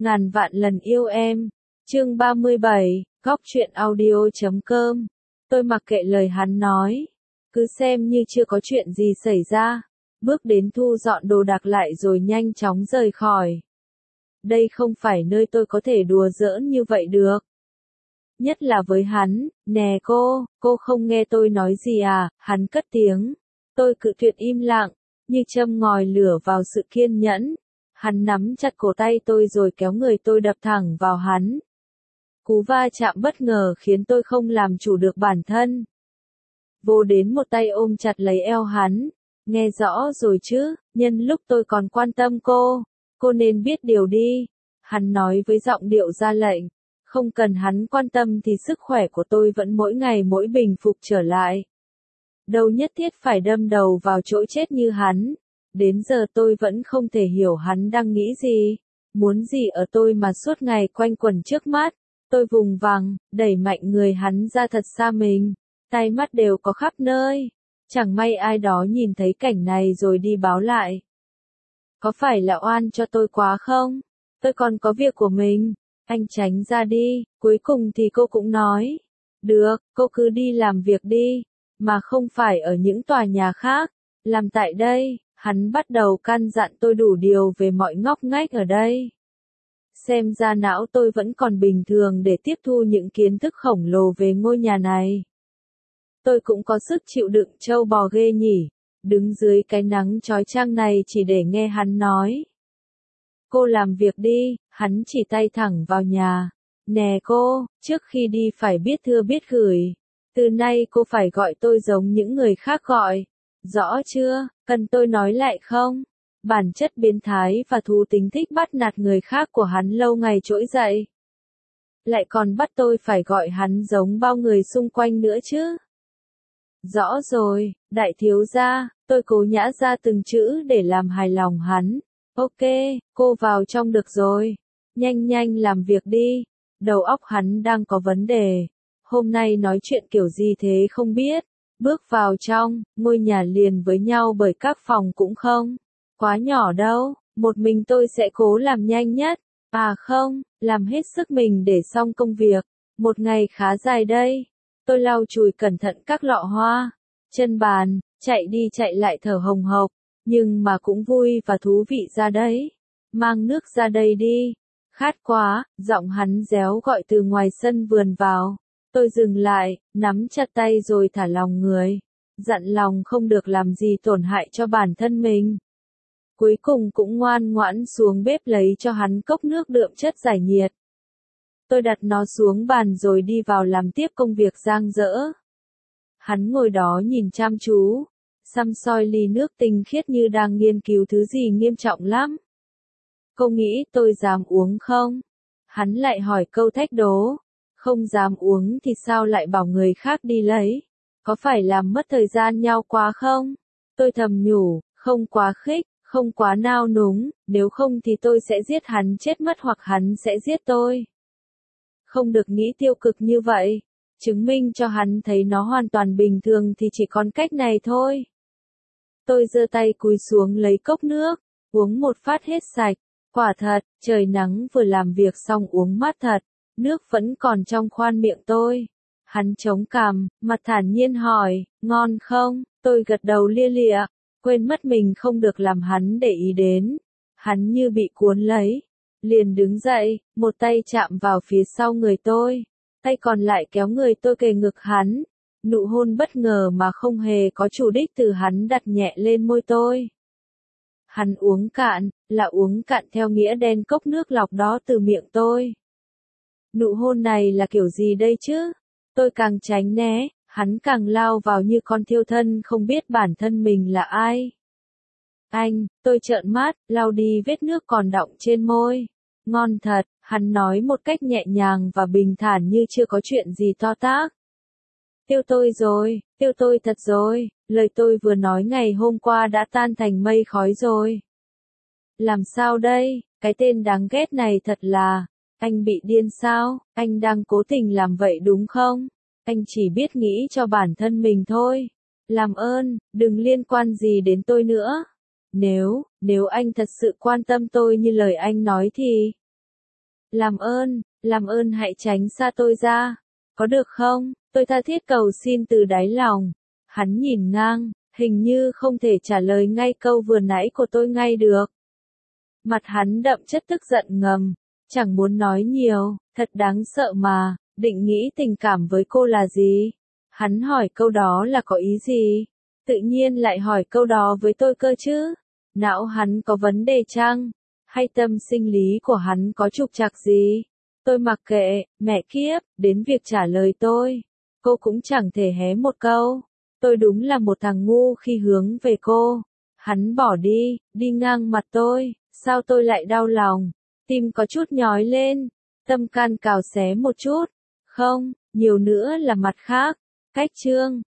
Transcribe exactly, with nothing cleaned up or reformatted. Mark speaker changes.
Speaker 1: Ngàn vạn lần yêu em. Chương ba mươi bảy, góc truyện audio chấm com. Tôi mặc kệ lời hắn nói. Cứ xem như chưa có chuyện gì xảy ra. Bước đến thu dọn đồ đạc lại rồi nhanh chóng rời khỏi. Đây không phải nơi tôi có thể đùa giỡn như vậy được. Nhất là với hắn, nè cô, cô không nghe tôi nói gì à, hắn cất tiếng. Tôi cự tuyệt im lặng, như châm ngòi lửa vào sự kiên nhẫn. Hắn nắm chặt cổ tay tôi rồi kéo người tôi đập thẳng vào hắn. Cú va chạm bất ngờ khiến tôi không làm chủ được bản thân. Vô đến một tay ôm chặt lấy eo hắn. Nghe rõ rồi chứ, nhân lúc tôi còn quan tâm cô, cô nên biết điều đi. Hắn nói với giọng điệu ra lệnh. Không cần hắn quan tâm thì sức khỏe của tôi vẫn mỗi ngày mỗi bình phục trở lại. Đâu nhất thiết phải đâm đầu vào chỗ chết như hắn. Đến giờ tôi vẫn không thể hiểu hắn đang nghĩ gì, muốn gì ở tôi mà suốt ngày quanh quẩn trước mắt. Tôi vùng vằng, đẩy mạnh người hắn ra thật xa mình, tay mắt đều có khắp nơi. Chẳng may ai đó nhìn thấy cảnh này rồi đi báo lại. Có phải là oan cho tôi quá không? Tôi còn có việc của mình. Anh tránh ra đi, cuối cùng thì cô cũng nói. Được, cô cứ đi làm việc đi, mà không phải ở những tòa nhà khác, làm tại đây. Hắn bắt đầu căn dặn tôi đủ điều về mọi ngóc ngách ở đây. Xem ra não tôi vẫn còn bình thường để tiếp thu những kiến thức khổng lồ về ngôi nhà này. Tôi cũng có sức chịu đựng trâu bò ghê nhỉ, đứng dưới cái nắng chói chang này chỉ để nghe hắn nói. Cô làm việc đi, hắn chỉ tay thẳng vào nhà. Nè cô, trước khi đi phải biết thưa biết gửi. Từ nay cô phải gọi tôi giống những người khác gọi. Rõ chưa, cần tôi nói lại không? Bản chất biến thái và thú tính thích bắt nạt người khác của hắn lâu ngày trỗi dậy. Lại còn bắt tôi phải gọi hắn giống bao người xung quanh nữa chứ. Rõ rồi, đại thiếu gia, tôi cố nhã ra từng chữ để làm hài lòng hắn. Ok, cô vào trong được rồi. Nhanh nhanh làm việc đi. Đầu óc hắn đang có vấn đề. Hôm nay nói chuyện kiểu gì thế không biết. Bước vào trong, ngôi nhà liền với nhau bởi các phòng cũng không quá nhỏ đâu, một mình tôi sẽ cố làm nhanh nhất, à không, làm hết sức mình để xong công việc, một ngày khá dài đây. Tôi lau chùi cẩn thận các lọ hoa, chân bàn, chạy đi chạy lại thở hồng hộc, nhưng mà cũng vui và thú vị ra đấy. Mang nước ra đây đi, khát quá, giọng hắn réo gọi từ ngoài sân vườn vào. Tôi dừng lại, nắm chặt tay rồi thả lòng người. Dặn lòng không được làm gì tổn hại cho bản thân mình. Cuối cùng cũng ngoan ngoãn xuống bếp lấy cho hắn cốc nước đượm chất giải nhiệt. Tôi đặt nó xuống bàn rồi đi vào làm tiếp công việc dang dở. Hắn ngồi đó nhìn chăm chú, săm soi ly nước tinh khiết như đang nghiên cứu thứ gì nghiêm trọng lắm. Cô nghĩ tôi dám uống không? Hắn lại hỏi câu thách đố. Không dám uống thì sao lại bảo người khác đi lấy? Có phải làm mất thời gian nhau quá không? Tôi thầm nhủ, không quá khích, không quá nao núng, nếu không thì tôi sẽ giết hắn chết mất hoặc hắn sẽ giết tôi. Không được nghĩ tiêu cực như vậy. Chứng minh cho hắn thấy nó hoàn toàn bình thường thì chỉ còn cách này thôi. Tôi giơ tay cúi xuống lấy cốc nước, uống một phát hết sạch. Quả thật, trời nắng vừa làm việc xong uống mát thật. Nước vẫn còn trong khoan miệng tôi. Hắn chống cằm, mặt thản nhiên hỏi, ngon không? Tôi gật đầu lia lịa, quên mất mình không được làm hắn để ý đến. Hắn như bị cuốn lấy, liền đứng dậy, một tay chạm vào phía sau người tôi, tay còn lại kéo người tôi kề ngực hắn. Nụ hôn bất ngờ mà không hề có chủ đích từ hắn đặt nhẹ lên môi tôi. Hắn uống cạn, là uống cạn theo nghĩa đen cốc nước lọc đó từ miệng tôi. Nụ hôn này là kiểu gì đây chứ? Tôi càng tránh né, hắn càng lao vào như con thiêu thân không biết bản thân mình là ai. Anh, tôi trợn mắt, lau đi vết nước còn đọng trên môi. Ngon thật, hắn nói một cách nhẹ nhàng và bình thản như chưa có chuyện gì to tát. Tiêu tôi rồi, tiêu tôi thật rồi, lời tôi vừa nói ngày hôm qua đã tan thành mây khói rồi. Làm sao đây, cái tên đáng ghét này thật là... Anh bị điên sao? Anh đang cố tình làm vậy đúng không? Anh chỉ biết nghĩ cho bản thân mình thôi. Làm ơn, đừng liên quan gì đến tôi nữa. Nếu, nếu anh thật sự quan tâm tôi như lời anh nói thì... Làm ơn, làm ơn hãy tránh xa tôi ra. Có được không? Tôi tha thiết cầu xin từ đáy lòng. Hắn nhìn ngang, hình như không thể trả lời ngay câu vừa nãy của tôi ngay được. Mặt hắn đậm chất tức giận ngầm, chẳng muốn nói nhiều, thật đáng sợ mà, định nghĩ tình cảm với cô là gì? Hắn hỏi câu đó là có ý gì? Tự nhiên lại hỏi câu đó với tôi cơ chứ? Não hắn có vấn đề chăng? Hay tâm sinh lý của hắn có trục trặc gì? Tôi mặc kệ, mẹ kiếp, đến việc trả lời tôi. Cô cũng chẳng thể hé một câu. Tôi đúng là một thằng ngu khi hướng về cô. Hắn bỏ đi, đi ngang mặt tôi, sao tôi lại đau lòng? Tim có chút nhói lên, tâm can cào xé một chút. Không, nhiều nữa là mặt khác. Cách chương